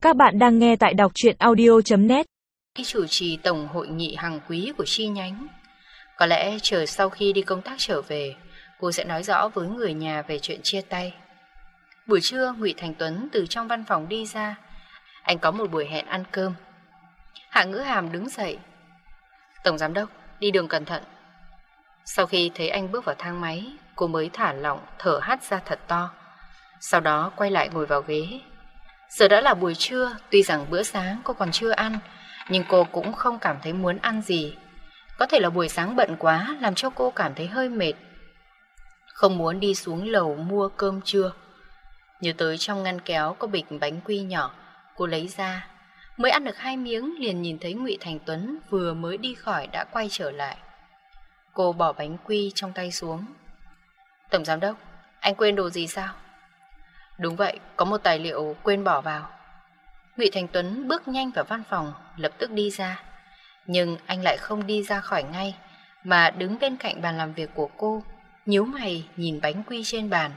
Các bạn đang nghe tại đọc truyện audio.net. Khi chủ trì tổng hội nghị hàng quý của chi nhánh, có lẽ chờ sau khi đi công tác trở về, cô sẽ nói rõ với người nhà về chuyện chia tay. Buổi trưa, Ngụy Thành Tuấn từ trong văn phòng đi ra. Anh có một buổi hẹn ăn cơm. Hạ Ngữ Hàm đứng dậy. Tổng giám đốc, đi đường cẩn thận. Sau khi thấy anh bước vào thang máy, cô mới thả lỏng thở hắt ra thật to. Sau đó quay lại ngồi vào ghế. Giờ đã là buổi trưa, tuy rằng bữa sáng cô còn chưa ăn, nhưng cô cũng không cảm thấy muốn ăn gì. Có thể là buổi sáng bận quá làm cho cô cảm thấy hơi mệt, không muốn đi xuống lầu mua cơm trưa. Nhớ tới trong ngăn kéo có bịch bánh quy nhỏ, cô lấy ra. Mới ăn được 2 miếng liền nhìn thấy Ngụy Thành Tuấn vừa mới đi khỏi đã quay trở lại. Cô bỏ bánh quy trong tay xuống. Tổng giám đốc, anh quên đồ gì sao? Đúng vậy, có một tài liệu quên bỏ vào. Ngụy Thành Tuấn bước nhanh vào văn phòng, lập tức đi ra. Nhưng anh lại không đi ra khỏi ngay, mà đứng bên cạnh bàn làm việc của cô, nhíu mày nhìn bánh quy trên bàn.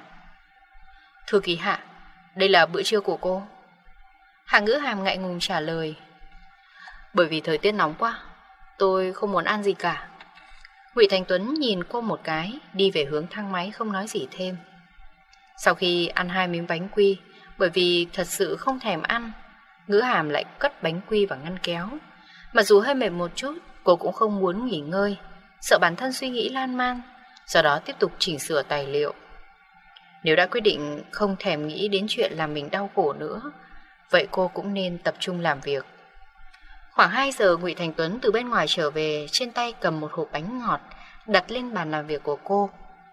Thư ký Hạ, đây là bữa trưa của cô. Hạ Ngữ Hàm ngại ngùng trả lời. Bởi vì thời tiết nóng quá, tôi không muốn ăn gì cả. Ngụy Thành Tuấn nhìn cô một cái, đi về hướng thang máy không nói gì thêm. Sau khi ăn 2 miếng bánh quy, bởi vì thật sự không thèm ăn, Ngữ Hàm lại cất bánh quy vào ngăn kéo. Mặc dù hơi mệt một chút, cô cũng không muốn nghỉ ngơi, sợ bản thân suy nghĩ lan man, do đó tiếp tục chỉnh sửa tài liệu. Nếu đã quyết định không thèm nghĩ đến chuyện làm mình đau khổ nữa, vậy cô cũng nên tập trung làm việc. Khoảng 2 giờ, Ngụy Thành Tuấn từ bên ngoài trở về, trên tay cầm một hộp bánh ngọt đặt lên bàn làm việc của cô.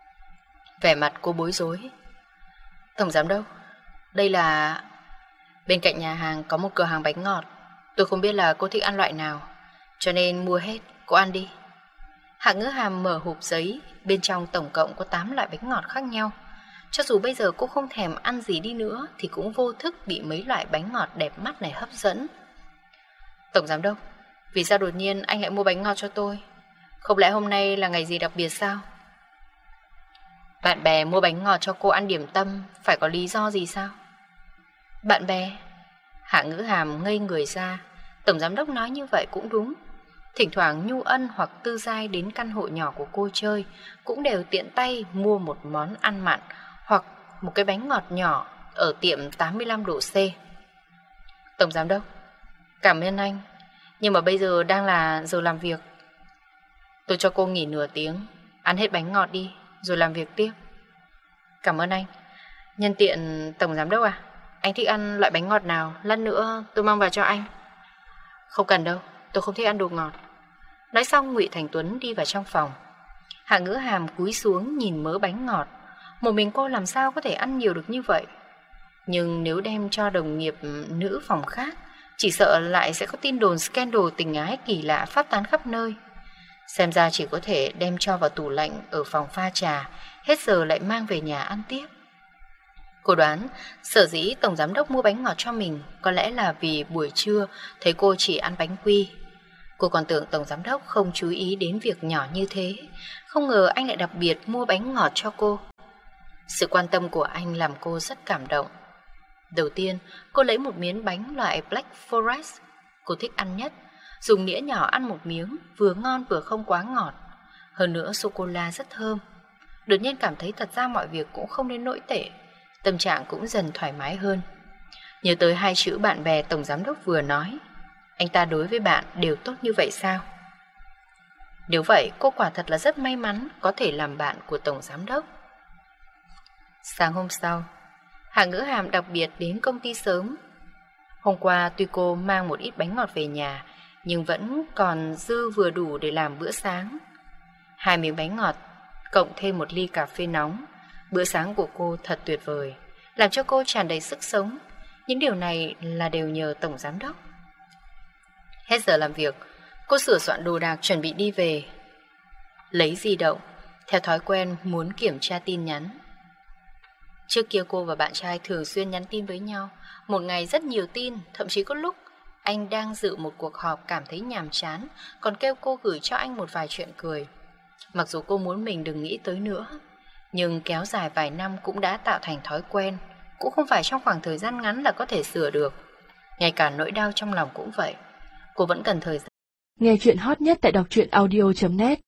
Vẻ mặt cô bối rối. Tổng giám đốc, đây là... Bên cạnh nhà hàng có một cửa hàng bánh ngọt. Tôi không biết là cô thích ăn loại nào, cho nên mua hết, cô ăn đi. Hạ Ngữ Hàm mở hộp giấy, bên trong tổng cộng có 8 loại bánh ngọt khác nhau. Cho dù bây giờ cô không thèm ăn gì đi nữa thì cũng vô thức bị mấy loại bánh ngọt đẹp mắt này hấp dẫn. Tổng giám đốc, vì sao đột nhiên anh lại mua bánh ngọt cho tôi? Không lẽ hôm nay là ngày gì đặc biệt sao? Bạn bè mua bánh ngọt cho cô ăn điểm tâm, phải có lý do gì sao? Bạn bè? Hạ Ngữ Hàm ngây người ra. Tổng giám đốc nói như vậy cũng đúng. Thỉnh thoảng Nhu Ân hoặc Tư Giai đến căn hộ nhỏ của cô chơi, cũng đều tiện tay mua một món ăn mặn hoặc một cái bánh ngọt nhỏ ở tiệm 85 độ C. Tổng giám đốc, cảm ơn anh, nhưng mà bây giờ đang là giờ làm việc. Tôi cho cô nghỉ nửa tiếng, ăn hết bánh ngọt đi rồi làm việc tiếp. Cảm ơn anh. Nhân tiện, tổng giám đốc à, anh thích ăn loại bánh ngọt nào, lát nữa tôi mang vào cho anh. Không cần đâu, tôi không thích ăn đồ ngọt. Nói xong, Ngụy Thành Tuấn đi vào trong phòng. Hạ Ngữ Hàm cúi xuống nhìn mớ bánh ngọt. Một mình cô làm sao có thể ăn nhiều được như vậy? Nhưng nếu đem cho đồng nghiệp nữ phòng khác, chỉ sợ lại sẽ có tin đồn scandal tình ái kỳ lạ phát tán khắp nơi. Xem ra chỉ có thể đem cho vào tủ lạnh ở phòng pha trà, hết giờ lại mang về nhà ăn tiếp. Cô đoán sở dĩ tổng giám đốc mua bánh ngọt cho mình có lẽ là vì buổi trưa thấy cô chỉ ăn bánh quy. Cô còn tưởng tổng giám đốc không chú ý đến việc nhỏ như thế, không ngờ anh lại đặc biệt mua bánh ngọt cho cô. Sự quan tâm của anh làm cô rất cảm động. Đầu tiên, cô lấy một miếng bánh loại Black Forest, cô thích ăn nhất. Dùng nĩa nhỏ ăn một miếng, vừa ngon vừa không quá ngọt. Hơn nữa sô-cô-la rất thơm. Đột nhiên cảm thấy thật ra mọi việc cũng không đến nỗi tệ. Tâm trạng cũng dần thoải mái hơn. Nhớ tới 2 chữ bạn bè tổng giám đốc vừa nói. Anh ta đối với bạn đều tốt như vậy sao? Nếu vậy, cô quả thật là rất may mắn có thể làm bạn của tổng giám đốc. Sáng hôm sau, Hạ Ngữ Hàm đặc biệt đến công ty sớm. Hôm qua tuy cô mang một ít bánh ngọt về nhà, nhưng vẫn còn dư vừa đủ để làm bữa sáng. 2 miếng bánh ngọt, cộng thêm 1 ly cà phê nóng. Bữa sáng của cô thật tuyệt vời, làm cho cô tràn đầy sức sống. Những điều này là đều nhờ tổng giám đốc. Hết giờ làm việc, cô sửa soạn đồ đạc chuẩn bị đi về. Lấy di động, theo thói quen muốn kiểm tra tin nhắn. Trước kia cô và bạn trai thường xuyên nhắn tin với nhau, một ngày rất nhiều tin, thậm chí có lúc anh đang dự một cuộc họp cảm thấy nhàm chán, còn kêu cô gửi cho anh một vài chuyện cười. Mặc dù cô muốn mình đừng nghĩ tới nữa, nhưng kéo dài vài năm cũng đã tạo thành thói quen, cũng không phải trong khoảng thời gian ngắn là có thể sửa được. Ngay cả nỗi đau trong lòng cũng vậy. Cô vẫn cần thời gian. Nghe chuyện hot nhất tại đọc truyện audio.net